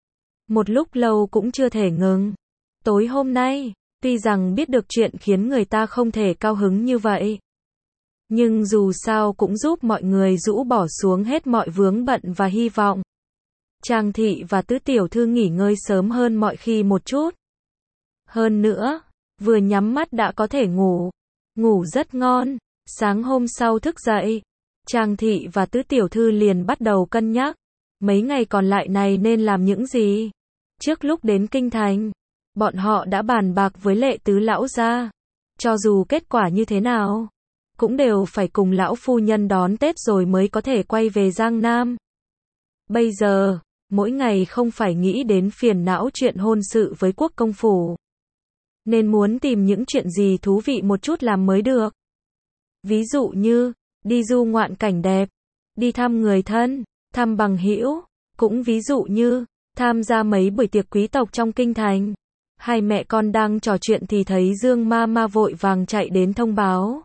Một lúc lâu cũng chưa thể ngừng. Tối hôm nay, tuy rằng biết được chuyện khiến người ta không thể cao hứng như vậy, nhưng dù sao cũng giúp mọi người rũ bỏ xuống hết mọi vướng bận và hy vọng. Trang Thị và tứ tiểu thư nghỉ ngơi sớm hơn mọi khi một chút. Hơn nữa, vừa nhắm mắt đã có thể ngủ. Ngủ rất ngon. Sáng hôm sau thức dậy, Trang Thị và Tứ Tiểu Thư liền bắt đầu cân nhắc. Mấy ngày còn lại này nên làm những gì? Trước lúc đến Kinh Thành, bọn họ đã bàn bạc với Lệ Tứ lão gia. Cho dù kết quả như thế nào, cũng đều phải cùng lão phu nhân đón Tết rồi mới có thể quay về Giang Nam. Bây giờ, mỗi ngày không phải nghĩ đến phiền não chuyện hôn sự với quốc công phủ, nên muốn tìm những chuyện gì thú vị một chút làm mới được. Ví dụ như, đi du ngoạn cảnh đẹp, đi thăm người thân, thăm bằng hữu, cũng ví dụ như, tham gia mấy buổi tiệc quý tộc trong kinh thành. Hai mẹ con đang trò chuyện thì thấy Dương ma ma vội vàng chạy đến thông báo.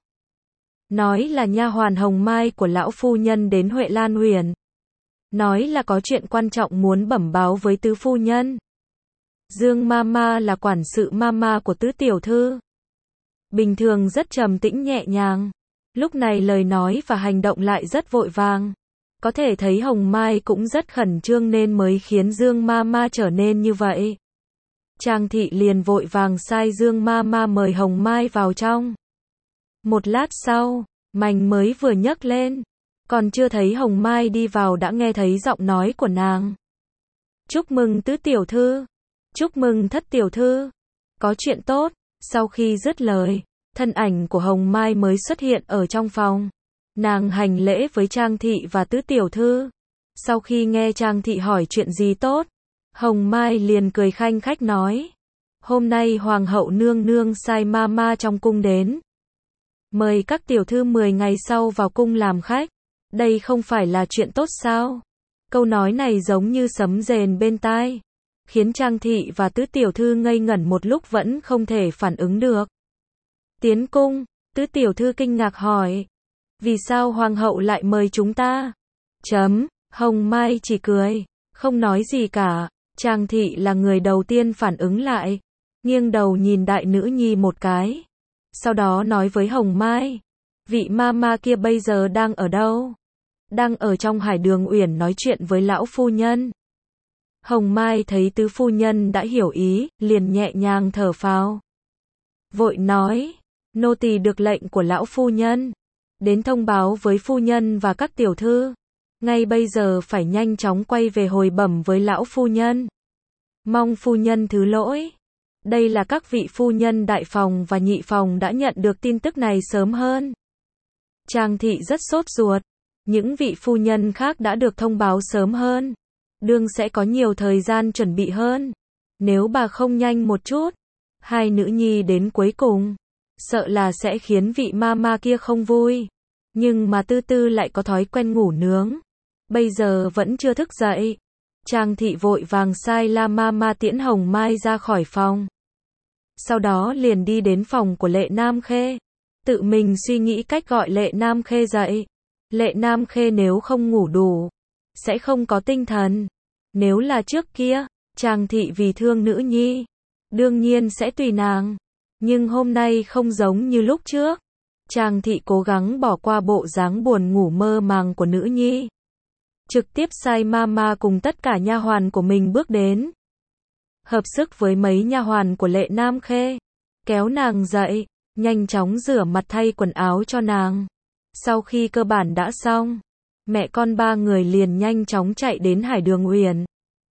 Nói là nha hoàn Hồng Mai của lão phu nhân đến Huệ Lan Huyền. Nói là có chuyện quan trọng muốn bẩm báo với tứ phu nhân. Dương Mama là quản sự Mama của Tứ Tiểu Thư. Bình thường rất trầm tĩnh nhẹ nhàng. Lúc này lời nói và hành động lại rất vội vàng. Có thể thấy Hồng Mai cũng rất khẩn trương nên mới khiến Dương Mama trở nên như vậy. Trang Thị liền vội vàng sai Dương Mama mời Hồng Mai vào trong. Một lát sau, mành mới vừa nhấc lên. Còn chưa thấy Hồng Mai đi vào đã nghe thấy giọng nói của nàng. Chúc mừng Tứ Tiểu Thư. Chúc mừng Thất Tiểu Thư. Có chuyện tốt. Sau khi dứt lời, thân ảnh của Hồng Mai mới xuất hiện ở trong phòng. Nàng hành lễ với Trang Thị và Tứ Tiểu Thư. Sau khi nghe Trang Thị hỏi chuyện gì tốt, Hồng Mai liền cười khanh khách nói. Hôm nay Hoàng hậu nương nương sai Mama trong cung đến. Mời các tiểu thư 10 ngày sau vào cung làm khách. Đây không phải là chuyện tốt sao? Câu nói này giống như sấm rền bên tai, khiến Trang Thị và Tứ Tiểu Thư ngây ngẩn một lúc vẫn không thể phản ứng được. Tiến cung, Tứ Tiểu Thư kinh ngạc hỏi. Vì sao Hoàng hậu lại mời chúng ta? Hồng Mai chỉ cười, không nói gì cả. Trang Thị là người đầu tiên phản ứng lại, nghiêng đầu nhìn đại nữ nhi một cái. Sau đó nói với Hồng Mai, vị Mama kia bây giờ đang ở đâu? Đang ở trong Hải Đường Uyển nói chuyện với lão phu nhân. Hồng Mai thấy tứ phu nhân đã hiểu ý, liền nhẹ nhàng thở phào. Vội nói, nô tỳ được lệnh của lão phu nhân, đến thông báo với phu nhân và các tiểu thư. Ngay bây giờ phải nhanh chóng quay về hồi bẩm với lão phu nhân. Mong phu nhân thứ lỗi. Đây là các vị phu nhân đại phòng và nhị phòng đã nhận được tin tức này sớm hơn. Trang Thị rất sốt ruột. Những vị phu nhân khác đã được thông báo sớm hơn. Đương sẽ có nhiều thời gian chuẩn bị hơn. Nếu bà không nhanh một chút, hai nữ nhi đến cuối cùng, sợ là sẽ khiến vị Mama kia không vui. Nhưng mà Tư Tư lại có thói quen ngủ nướng. Bây giờ vẫn chưa thức dậy. Trang Thị vội vàng sai La Mama tiễn Hồng Mai ra khỏi phòng. Sau đó liền đi đến phòng của Lệ Nam Khê. Tự mình suy nghĩ cách gọi Lệ Nam Khê dậy. Lệ Nam Khê nếu không ngủ đủ, sẽ không có tinh thần. Nếu là trước kia, Trang Thị vì thương nữ nhi, đương nhiên sẽ tùy nàng. Nhưng hôm nay không giống như lúc trước. Trang Thị cố gắng bỏ qua bộ dáng buồn ngủ mơ màng của nữ nhi. Trực tiếp sai Mama cùng tất cả nha hoàn của mình bước đến. Hợp sức với mấy nha hoàn của Lệ Nam Khê. Kéo nàng dậy, nhanh chóng rửa mặt thay quần áo cho nàng. Sau khi cơ bản đã xong, mẹ con ba người liền nhanh chóng chạy đến Hải Đường Uyển.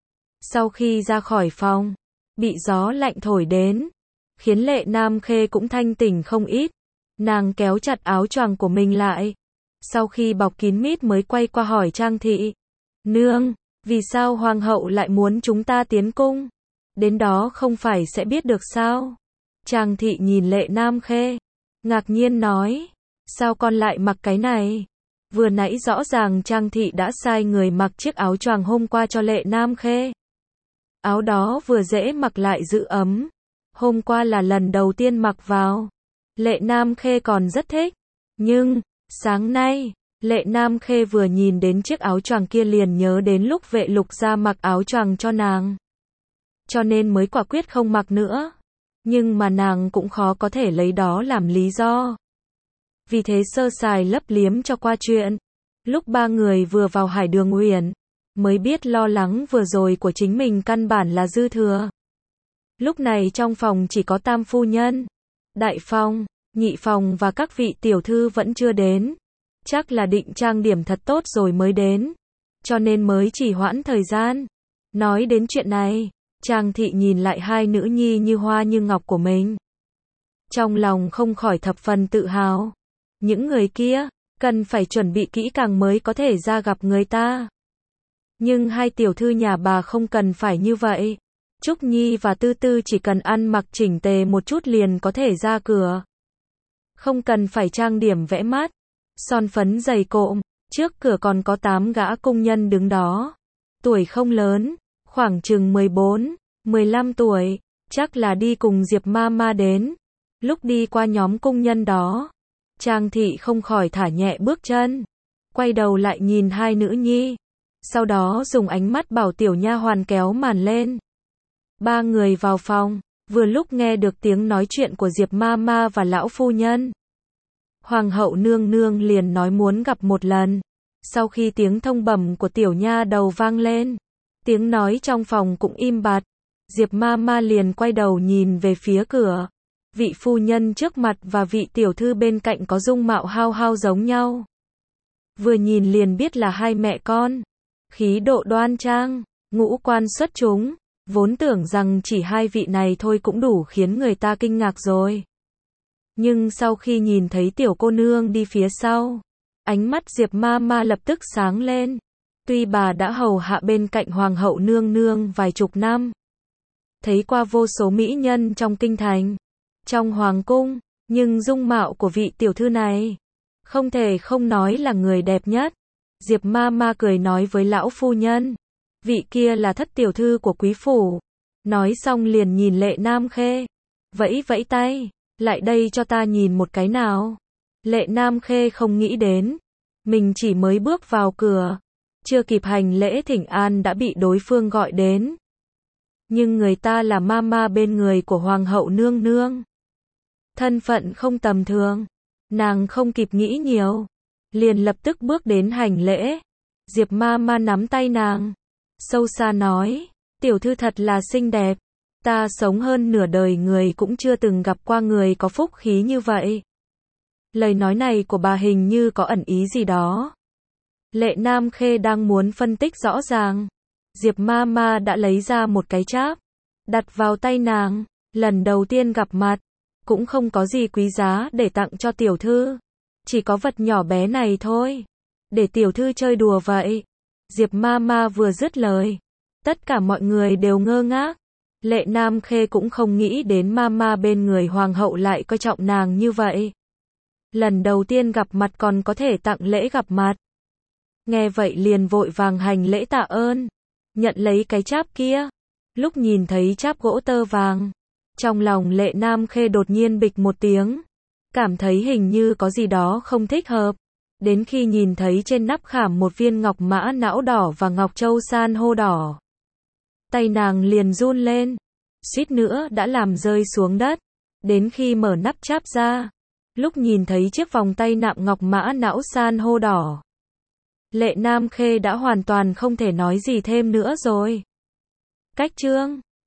Sau khi ra khỏi phòng, bị gió lạnh thổi đến, khiến Lệ Nam Khê cũng thanh tỉnh không ít. Nàng kéo chặt áo choàng của mình lại. Sau khi bọc kín mít mới quay qua hỏi Trang Thị. Nương, vì sao Hoàng hậu lại muốn chúng ta tiến cung? Đến đó không phải sẽ biết được sao? Trang Thị nhìn Lệ Nam Khê, ngạc nhiên nói. Sao con lại mặc cái này? Vừa nãy rõ ràng Trang Thị đã sai người mặc chiếc áo choàng hôm qua cho Lệ Nam Khê. Áo đó vừa dễ mặc lại giữ ấm. Hôm qua là lần đầu tiên mặc vào. Lệ Nam Khê còn rất thích. Nhưng, sáng nay, Lệ Nam Khê vừa nhìn đến chiếc áo choàng kia liền nhớ đến lúc Vệ Lục Gia mặc áo choàng cho nàng. Cho nên mới quả quyết không mặc nữa. Nhưng mà nàng cũng khó có thể lấy đó làm lý do. Vì thế sơ sài lấp liếm cho qua chuyện. Lúc ba người vừa vào Hải Đường Uyển, mới biết lo lắng vừa rồi của chính mình căn bản là dư thừa. Lúc này trong phòng chỉ có tam phu nhân, đại phòng, nhị phòng và các vị tiểu thư vẫn chưa đến. Chắc là định trang điểm thật tốt rồi mới đến, cho nên mới trì hoãn thời gian. Nói đến chuyện này, Trang Thị nhìn lại hai nữ nhi như hoa như ngọc của mình. Trong lòng không khỏi thập phần tự hào. Những người kia, cần phải chuẩn bị kỹ càng mới có thể ra gặp người ta. Nhưng hai tiểu thư nhà bà không cần phải như vậy. Trúc Nhi và Tư Tư chỉ cần ăn mặc chỉnh tề một chút liền có thể ra cửa. Không cần phải trang điểm vẽ mắt, son phấn dày cộm, trước cửa còn có 8 gã công nhân đứng đó. Tuổi không lớn, khoảng chừng 14, 15 tuổi, chắc là đi cùng Diệp Mama đến. Lúc đi qua nhóm công nhân đó, Trang Thị không khỏi thả nhẹ bước chân, quay đầu lại nhìn hai nữ nhi, sau đó dùng ánh mắt bảo tiểu nha hoàn kéo màn lên. Ba người vào phòng, vừa lúc nghe được tiếng nói chuyện của Diệp Mama và lão phu nhân. Hoàng hậu nương nương liền nói muốn gặp một lần. Sau khi tiếng thông bẩm của tiểu nha đầu vang lên, tiếng nói trong phòng cũng im bặt. Diệp Mama liền quay đầu nhìn về phía cửa. Vị phu nhân trước mặt và vị tiểu thư bên cạnh có dung mạo hao hao giống nhau. Vừa nhìn liền biết là hai mẹ con. Khí độ đoan trang, ngũ quan xuất chúng. Vốn tưởng rằng chỉ hai vị này thôi cũng đủ khiến người ta kinh ngạc rồi. Nhưng sau khi nhìn thấy tiểu cô nương đi phía sau, ánh mắt Diệp Mama lập tức sáng lên. Tuy bà đã hầu hạ bên cạnh hoàng hậu nương nương vài chục năm, thấy qua vô số mỹ nhân trong kinh thành, trong hoàng cung, nhưng dung mạo của vị tiểu thư này, không thể không nói là người đẹp nhất. Diệp Mama cười nói với lão phu nhân, vị kia là thất tiểu thư của quý phủ. Nói xong liền nhìn Lệ Nam Khê, vẫy vẫy tay, lại đây cho ta nhìn một cái nào. Lệ Nam Khê không nghĩ đến, mình chỉ mới bước vào cửa, chưa kịp hành lễ thỉnh an đã bị đối phương gọi đến. Nhưng người ta là Mama bên người của hoàng hậu nương nương, thân phận không tầm thường, nàng không kịp nghĩ nhiều, liền lập tức bước đến hành lễ. Diệp Mama nắm tay nàng, sâu xa nói, tiểu thư thật là xinh đẹp, ta sống hơn nửa đời người cũng chưa từng gặp qua người có phúc khí như vậy. Lời nói này của bà hình như có ẩn ý gì đó. Lệ Nam Khê đang muốn phân tích rõ ràng, Diệp Mama đã lấy ra một cái cháp, đặt vào tay nàng. Lần đầu tiên gặp mặt, cũng không có gì quý giá để tặng cho tiểu thư, chỉ có vật nhỏ bé này thôi, để tiểu thư chơi đùa vậy. Diệp Mama vừa dứt lời, tất cả mọi người đều ngơ ngác. Lệ Nam Khê cũng không nghĩ đến Mama bên người hoàng hậu lại coi trọng nàng như vậy. Lần đầu tiên gặp mặt còn có thể tặng lễ gặp mặt. Nghe vậy liền vội vàng hành lễ tạ ơn, nhận lấy cái cháp kia. Lúc nhìn thấy cháp gỗ tơ vàng, trong lòng Lệ Nam Khê đột nhiên bịch một tiếng, cảm thấy hình như có gì đó không thích hợp. Đến khi nhìn thấy trên nắp khảm một viên ngọc mã não đỏ và ngọc châu san hô đỏ, tay nàng liền run lên, suýt nữa đã làm rơi xuống đất. Đến khi mở nắp cháp ra, lúc nhìn thấy chiếc vòng tay nạm ngọc mã não san hô đỏ, Lệ Nam Khê đã hoàn toàn không thể nói gì thêm nữa rồi. Cách chương